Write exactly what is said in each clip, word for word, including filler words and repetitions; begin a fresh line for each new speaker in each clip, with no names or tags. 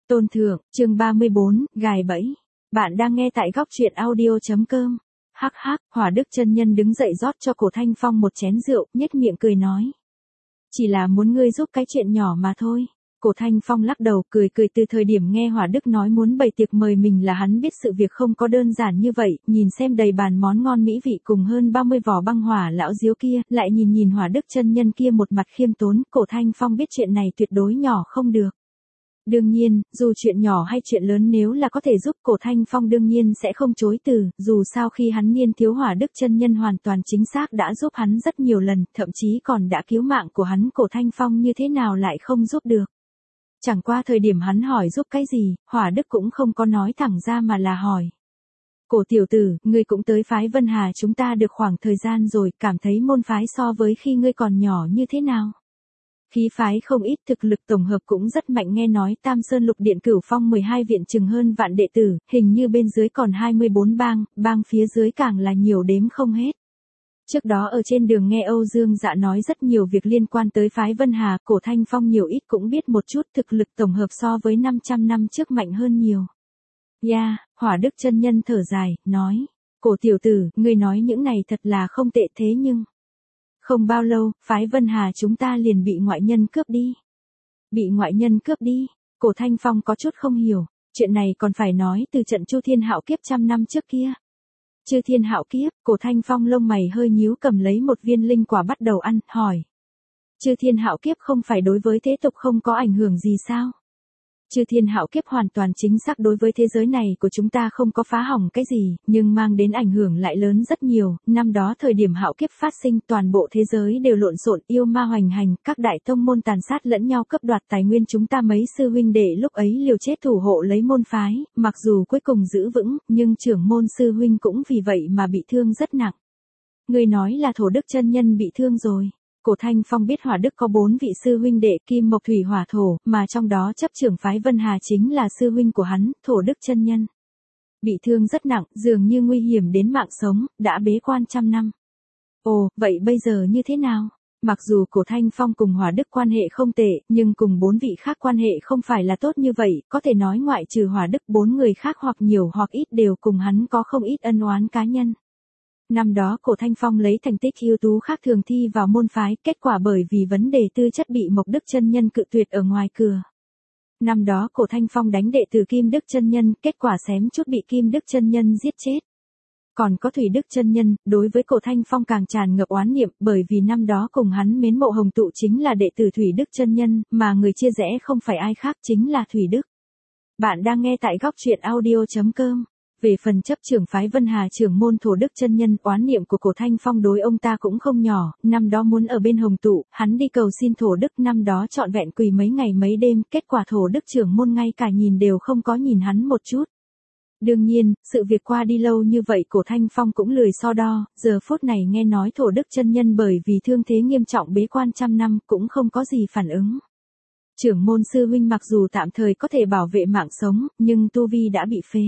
Tôn Thượng, chương ba mươi bốn, gài bẫy. Bạn đang nghe tại góc truyện audio.com. Hắc hắc, Hỏa Đức chân nhân đứng dậy rót cho Cổ Thanh Phong một chén rượu, nhếch miệng cười nói. Chỉ là muốn ngươi giúp cái chuyện nhỏ mà thôi. Cổ Thanh Phong lắc đầu cười cười từ thời điểm nghe Hỏa Đức nói muốn bày tiệc mời mình là hắn biết sự việc không có đơn giản như vậy, nhìn xem đầy bàn món ngon mỹ vị cùng hơn ba mươi vỏ băng hỏa lão diếu kia, lại nhìn nhìn Hỏa Đức chân nhân kia một mặt khiêm tốn, Cổ Thanh Phong biết chuyện này tuyệt đối nhỏ không được. Đương nhiên, dù chuyện nhỏ hay chuyện lớn nếu là có thể giúp Cổ Thanh Phong đương nhiên sẽ không chối từ, dù sao khi hắn niên thiếu Hỏa Đức chân nhân hoàn toàn chính xác đã giúp hắn rất nhiều lần, thậm chí còn đã cứu mạng của hắn, Cổ Thanh Phong như thế nào lại không giúp được. Chẳng qua thời điểm hắn hỏi giúp cái gì, Hỏa Đức cũng không có nói thẳng ra mà là hỏi. Cổ tiểu tử, ngươi cũng tới phái Vân Hà chúng ta được khoảng thời gian rồi, cảm thấy môn phái so với khi ngươi còn nhỏ như thế nào? Khí phái không ít, thực lực tổng hợp cũng rất mạnh, nghe nói Tam Sơn Lục Điện Cửu Phong mười hai viện chừng hơn vạn đệ tử, hình như bên dưới còn hai mươi bốn bang, bang phía dưới càng là nhiều đếm không hết. Trước đó ở trên đường nghe Âu Dương Dạ nói rất nhiều việc liên quan tới phái Vân Hà, Cổ Thanh Phong nhiều ít cũng biết một chút, thực lực tổng hợp so với năm trăm năm trước mạnh hơn nhiều. Ya, yeah, Hỏa Đức chân nhân thở dài, nói, Cổ tiểu tử, ngươi nói những này thật là không tệ thế nhưng... Không bao lâu, phái Vân Hà chúng ta liền bị ngoại nhân cướp đi. Bị ngoại nhân cướp đi, Cổ Thanh Phong có chút không hiểu, chuyện này còn phải nói từ trận Chu Thiên Hạo kiếp trăm năm trước kia. Chư Thiên Hạo kiếp, Cổ Thanh Phong lông mày hơi nhíu cầm lấy một viên linh quả bắt đầu ăn, hỏi. Chư Thiên Hạo kiếp không phải đối với thế tục không có ảnh hưởng gì sao? Chư Thiên Hạo kiếp hoàn toàn chính xác đối với thế giới này của chúng ta không có phá hỏng cái gì, nhưng mang đến ảnh hưởng lại lớn rất nhiều. Năm đó thời điểm hạo kiếp phát sinh toàn bộ thế giới đều lộn xộn, yêu ma hoành hành, các đại tông môn tàn sát lẫn nhau cướp đoạt tài nguyên, chúng ta mấy sư huynh đệ lúc ấy liều chết thủ hộ lấy môn phái, mặc dù cuối cùng giữ vững, nhưng trưởng môn sư huynh cũng vì vậy mà bị thương rất nặng. Người nói là Thổ Đức chân nhân bị thương rồi. Cổ Thanh Phong biết Hỏa Đức có bốn vị sư huynh đệ Kim Mộc Thủy Hỏa Thổ, mà trong đó chấp trưởng phái Vân Hà chính là sư huynh của hắn, Thổ Đức chân nhân. Bị thương rất nặng, dường như nguy hiểm đến mạng sống, đã bế quan trăm năm. Ồ, vậy bây giờ như thế nào? Mặc dù Cổ Thanh Phong cùng Hỏa Đức quan hệ không tệ, nhưng cùng bốn vị khác quan hệ không phải là tốt như vậy, có thể nói ngoại trừ Hỏa Đức bốn người khác hoặc nhiều hoặc ít đều cùng hắn có không ít ân oán cá nhân. Năm đó Cổ Thanh Phong lấy thành tích ưu tú khác thường thi vào môn phái, kết quả bởi vì vấn đề tư chất bị Mộc Đức chân nhân cự tuyệt ở ngoài cửa. Năm đó Cổ Thanh Phong đánh đệ tử Kim Đức chân nhân, kết quả xém chút bị Kim Đức chân nhân giết chết. Còn có Thủy Đức chân nhân, đối với Cổ Thanh Phong càng tràn ngập oán niệm, bởi vì năm đó cùng hắn mến mộ hồng tụ chính là đệ tử Thủy Đức chân nhân, mà người chia rẽ không phải ai khác chính là Thủy Đức. Bạn đang nghe tại góc truyện audio.com. Về phần chấp trưởng phái Vân Hà trưởng môn Thổ Đức chân nhân, oán niệm của Cổ Thanh Phong đối ông ta cũng không nhỏ, năm đó muốn ở bên hồng tụ, hắn đi cầu xin Thổ Đức, năm đó trọn vẹn quỳ mấy ngày mấy đêm, kết quả Thổ Đức trưởng môn ngay cả nhìn đều không có nhìn hắn một chút. Đương nhiên, sự việc qua đi lâu như vậy Cổ Thanh Phong cũng lười so đo, giờ phút này nghe nói Thổ Đức chân nhân bởi vì thương thế nghiêm trọng bế quan trăm năm cũng không có gì phản ứng. Trưởng môn sư huynh mặc dù tạm thời có thể bảo vệ mạng sống, nhưng tu vi đã bị phế.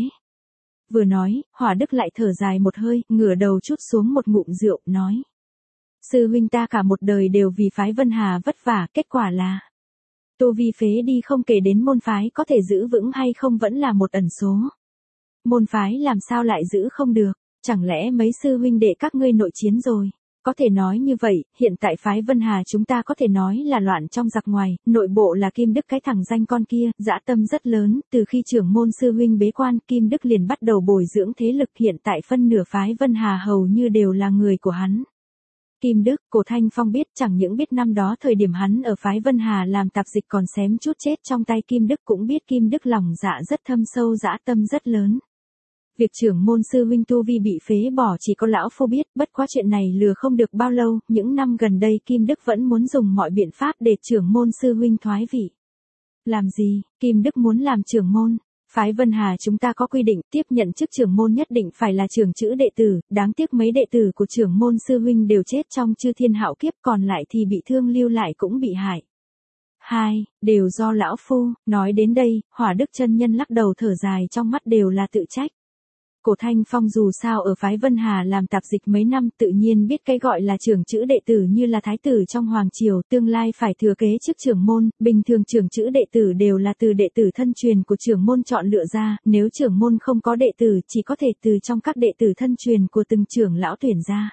Vừa nói, Hỏa Đức lại thở dài một hơi, ngửa đầu chút xuống một ngụm rượu, nói. Sư huynh ta cả một đời đều vì phái Vân Hà vất vả, kết quả là. Tu vi phế đi không kể đến môn phái có thể giữ vững hay không vẫn là một ẩn số. Môn phái làm sao lại giữ không được, chẳng lẽ mấy sư huynh đệ các ngươi nội chiến rồi. Có thể nói như vậy, hiện tại phái Vân Hà chúng ta có thể nói là loạn trong giặc ngoài, nội bộ là Kim Đức cái thằng danh con kia, dã tâm rất lớn, từ khi trưởng môn sư huynh bế quan, Kim Đức liền bắt đầu bồi dưỡng thế lực, hiện tại phân nửa phái Vân Hà hầu như đều là người của hắn. Kim Đức, Cổ Thanh Phong biết, chẳng những biết năm đó thời điểm hắn ở phái Vân Hà làm tạp dịch còn xém chút chết trong tay Kim Đức, cũng biết Kim Đức lòng dạ rất thâm sâu, dã tâm rất lớn. Việc trưởng môn sư huynh tu vi bị phế bỏ chỉ có lão phu biết, bất quá chuyện này lừa không được bao lâu, những năm gần đây Kim Đức vẫn muốn dùng mọi biện pháp để trưởng môn sư huynh thoái vị. Làm gì, Kim Đức muốn làm trưởng môn? Phái Vân Hà chúng ta có quy định, tiếp nhận chức trưởng môn nhất định phải là trưởng chữ đệ tử, đáng tiếc mấy đệ tử của trưởng môn sư huynh đều chết trong Chư Thiên Hạo kiếp, còn lại thì bị thương lưu lại cũng bị hại. Hai, đều do lão phu, nói đến đây, Hỏa Đức chân nhân lắc đầu thở dài, trong mắt đều là tự trách. Cổ Thanh Phong dù sao ở phái Vân Hà làm tạp dịch mấy năm, tự nhiên biết cái gọi là trưởng chữ đệ tử như là thái tử trong hoàng triều, tương lai phải thừa kế chức trưởng môn, bình thường trưởng chữ đệ tử đều là từ đệ tử thân truyền của trưởng môn chọn lựa ra, nếu trưởng môn không có đệ tử chỉ có thể từ trong các đệ tử thân truyền của từng trưởng lão tuyển ra.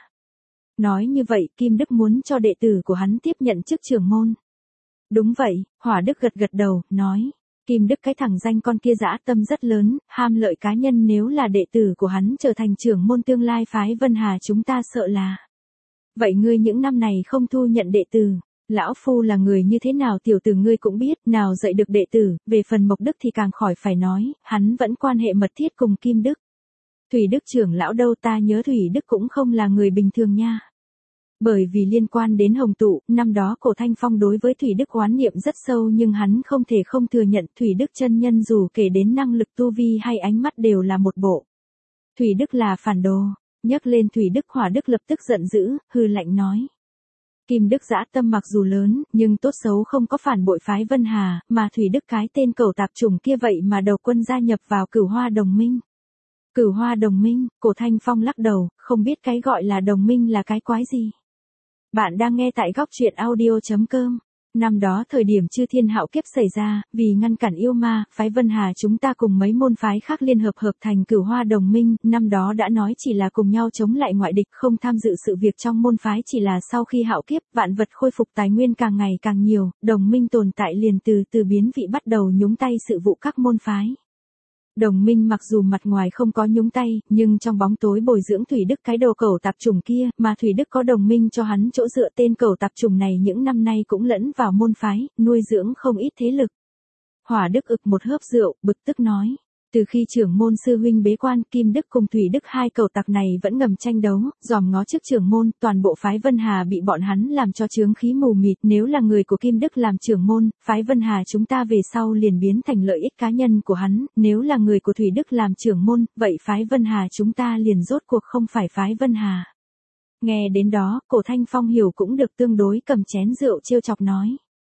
Nói như vậy, Kim Đức muốn cho đệ tử của hắn tiếp nhận chức trưởng môn. Đúng vậy, Hỏa Đức gật gật đầu, nói. Kim Đức cái thằng danh con kia dã tâm rất lớn, ham lợi cá nhân, nếu là đệ tử của hắn trở thành trưởng môn tương lai phái Vân Hà chúng ta sợ là. Vậy ngươi những năm này không thu nhận đệ tử, lão phu là người như thế nào tiểu tử ngươi cũng biết, nào dạy được đệ tử, về phần Mộc Đức thì càng khỏi phải nói, hắn vẫn quan hệ mật thiết cùng Kim Đức. Thủy Đức trưởng lão đâu, ta nhớ Thủy Đức cũng không là người bình thường nha. Bởi vì liên quan đến Hồng Tụ, năm đó Cổ Thanh Phong đối với Thủy Đức oán niệm rất sâu, nhưng hắn không thể không thừa nhận Thủy Đức chân nhân dù kể đến năng lực tu vi hay ánh mắt đều là một bộ. Thủy Đức là phản đồ. Nhắc lên Thủy Đức, Hỏa Đức lập tức giận dữ, hư lạnh nói. Kim Đức dã tâm mặc dù lớn, nhưng tốt xấu không có phản bội phái Vân Hà, mà Thủy Đức cái tên cẩu tạp chủng kia vậy mà đầu quân gia nhập vào Cửu Hoa đồng minh. Cửu Hoa đồng minh, Cổ Thanh Phong lắc đầu, không biết cái gọi là đồng minh là cái quái gì. Bạn đang nghe tại góc truyện audio chấm com. Năm đó thời điểm Chư Thiên Hạo Kiếp xảy ra, vì ngăn cản yêu ma, phái Vân Hà chúng ta cùng mấy môn phái khác liên hợp hợp thành Cửu Hoa đồng minh, năm đó đã nói chỉ là cùng nhau chống lại ngoại địch, không tham dự sự việc trong môn phái, chỉ là sau khi hạo kiếp, vạn vật khôi phục, tài nguyên càng ngày càng nhiều, đồng minh tồn tại liền từ từ biến vị, bắt đầu nhúng tay sự vụ các môn phái. Đồng minh mặc dù mặt ngoài không có nhúng tay, nhưng trong bóng tối bồi dưỡng Thủy Đức cái đồ cẩu tạp chủng kia, mà Thủy Đức có đồng minh cho hắn chỗ dựa, tên cẩu tạp chủng này những năm nay cũng lẫn vào môn phái, nuôi dưỡng không ít thế lực. Hỏa Đức ực một hớp rượu, bực tức nói. Từ khi trưởng môn sư huynh bế quan, Kim Đức cùng Thủy Đức hai cẩu tặc này vẫn ngầm tranh đấu, dòm ngó trước trưởng môn, toàn bộ phái Vân Hà bị bọn hắn làm cho chướng khí mù mịt, nếu là người của Kim Đức làm trưởng môn, phái Vân Hà chúng ta về sau liền biến thành lợi ích cá nhân của hắn, nếu là người của Thủy Đức làm trưởng môn, vậy phái Vân Hà chúng ta liền rốt cuộc không phải phái Vân Hà. Nghe đến đó, Cổ Thanh Phong hiểu cũng được, tương đối cầm chén rượu trêu chọc nói.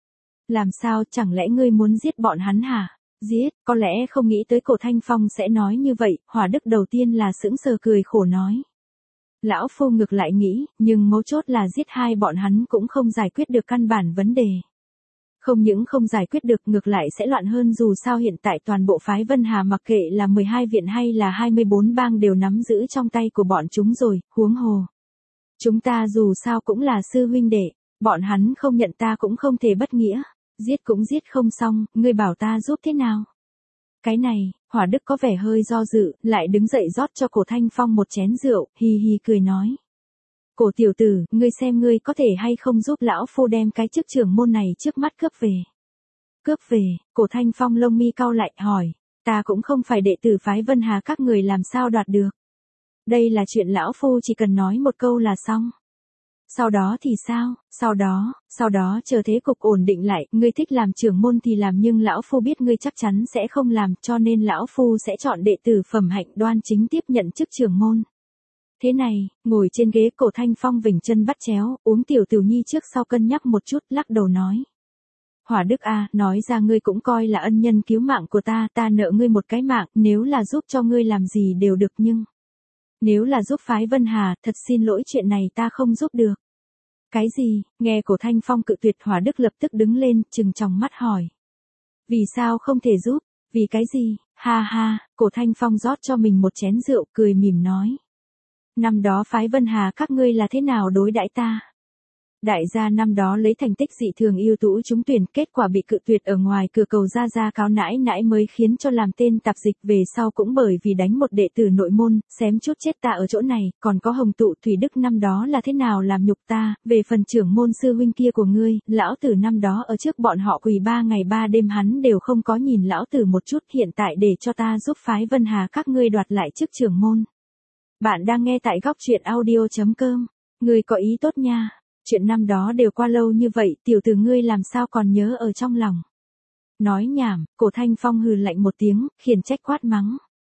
Làm sao, chẳng lẽ ngươi muốn giết bọn hắn hả? Giết, có lẽ không nghĩ tới Cổ Thanh Phong sẽ nói như vậy, Hỏa Đức đầu tiên là sững sờ cười khổ nói. Lão phu ngược lại nghĩ, nhưng mấu chốt là giết hai bọn hắn cũng không giải quyết được căn bản vấn đề. Không những không giải quyết được, ngược lại sẽ loạn hơn, dù sao hiện tại toàn bộ phái Vân Hà mặc kệ là mười hai viện hay là hai mươi bốn bang đều nắm giữ trong tay của bọn chúng rồi, huống hồ. Chúng ta dù sao cũng là sư huynh đệ, bọn hắn không nhận ta cũng không thể bất nghĩa. Giết cũng giết không xong, ngươi bảo ta giúp thế nào? Cái này, Hỏa Đức có vẻ hơi do dự, lại đứng dậy rót cho Cổ Thanh Phong một chén rượu, hi hi cười nói. Cổ tiểu tử, ngươi xem ngươi có thể hay không giúp lão phu đem cái chức trưởng môn này trước mắt cướp về. Cướp về, Cổ Thanh Phong lông mi cau lại, hỏi. Ta cũng không phải đệ tử phái Vân Hà, các người làm sao đoạt được. Đây là chuyện lão phu chỉ cần nói một câu là xong. Sau đó thì sao, sau đó, sau đó chờ thế cục ổn định lại, ngươi thích làm trưởng môn thì làm, nhưng lão phu biết ngươi chắc chắn sẽ không làm, cho nên lão phu sẽ chọn đệ tử phẩm hạnh đoan chính tiếp nhận chức trưởng môn. Thế này, ngồi trên ghế, Cổ Thanh Phong vểnh chân bắt chéo, uống tiểu tiểu nhi trước sau cân nhắc một chút, lắc đầu nói. Hỏa Đức a, nói ra ngươi cũng coi là ân nhân cứu mạng của ta, ta nợ ngươi một cái mạng, nếu là giúp cho ngươi làm gì đều được, nhưng nếu là giúp phái Vân Hà, thật xin lỗi, chuyện này ta không giúp được. Cái gì? Nghe Cổ Thanh Phong cự tuyệt, Hỏa Đức lập tức đứng lên, trừng tròng mắt hỏi. Vì sao không thể giúp? Vì cái gì? Ha ha, Cổ Thanh Phong rót cho mình một chén rượu, cười mỉm nói. Năm đó phái Vân Hà các ngươi là thế nào đối đãi ta? Đại gia năm đó lấy thành tích dị thường ưu tú trúng tuyển, kết quả bị cự tuyệt ở ngoài cửa cầu ra ra cáo nãi nãi mới khiến cho làm tên tạp dịch, về sau cũng bởi vì đánh một đệ tử nội môn, xém chút chết ta ở chỗ này, còn có Hồng Tụ, Thủy Đức năm đó là thế nào làm nhục ta, về phần trưởng môn sư huynh kia của ngươi, lão tử năm đó ở trước bọn họ quỳ ba ngày ba đêm hắn đều không có nhìn lão tử một chút, hiện tại để cho ta giúp phái Vân Hà các ngươi đoạt lại chức trưởng môn. Bạn đang nghe tại góc truyện audio chấm com, ngươi có ý tốt nha. Chuyện năm đó đều qua lâu như vậy, tiểu tử ngươi làm sao còn nhớ ở trong lòng. Nói nhảm, Cổ Thanh Phong hừ lạnh một tiếng, khiển trách quát mắng.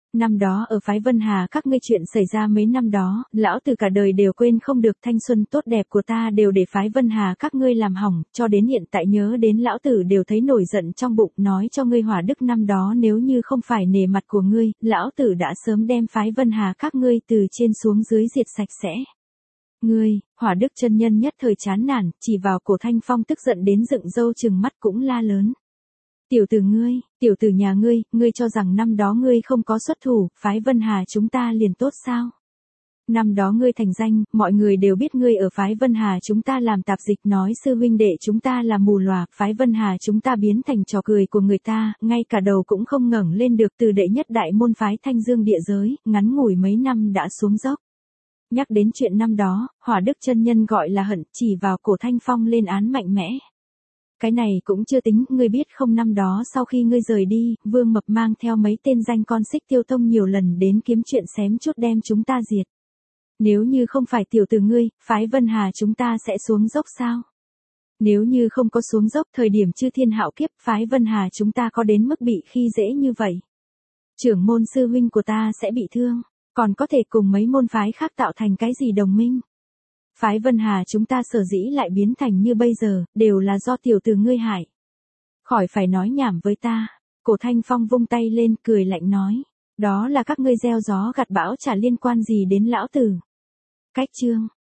Năm đó ở phái Vân Hà các ngươi chuyện xảy ra mấy năm đó, lão tử cả đời đều quên không được, thanh xuân tốt đẹp của ta đều để phái Vân Hà các ngươi làm hỏng, cho đến hiện tại nhớ đến lão tử đều thấy nổi giận trong bụng, nói cho ngươi hỏa đức năm đó nếu như không phải nể mặt của ngươi, lão tử đã sớm đem phái Vân Hà các ngươi từ trên xuống dưới diệt sạch sẽ. Ngươi, hỏa đức chân nhân nhất thời chán nản, chỉ vào cổ Thanh Phong tức giận đến dựng râu trừng mắt cũng la lớn. Tiểu tử ngươi, tiểu tử nhà ngươi, ngươi cho rằng năm đó ngươi không có xuất thủ, phái Vân Hà chúng ta liền tốt sao? Năm đó ngươi thành danh, mọi người đều biết ngươi ở phái Vân Hà chúng ta làm tạp dịch, nói sư huynh đệ chúng ta là mù lòa, phái Vân Hà chúng ta biến thành trò cười của người ta, ngay cả đầu cũng không ngẩng lên được, từ đệ nhất đại môn phái Thanh Dương địa giới, ngắn ngủi mấy năm đã xuống dốc. Nhắc đến chuyện năm đó, hỏa đức chân nhân gọi là hận, chỉ vào cổ Thanh Phong lên án mạnh mẽ. Cái này cũng chưa tính, ngươi biết không, năm đó sau khi ngươi rời đi, Vương Mập mang theo mấy tên danh con Xích Tiêu Tông nhiều lần đến kiếm chuyện xém chút đem chúng ta diệt. Nếu như không phải tiểu tử ngươi, phái Vân Hà chúng ta sẽ xuống dốc sao? Nếu như không có xuống dốc thời điểm chư thiên hạo kiếp, phái Vân Hà chúng ta có đến mức bị khi dễ như vậy? Trưởng môn sư huynh của ta sẽ bị thương, còn có thể cùng mấy môn phái khác tạo thành cái gì đồng minh? Phái Vân Hà chúng ta sở dĩ lại biến thành như bây giờ, đều là do tiểu tử ngươi hại. Khỏi phải nói nhảm với ta. Cổ Thanh Phong vung tay lên cười lạnh nói. Đó là các ngươi gieo gió gặt bão, chả liên quan gì đến lão tử. Cách chương.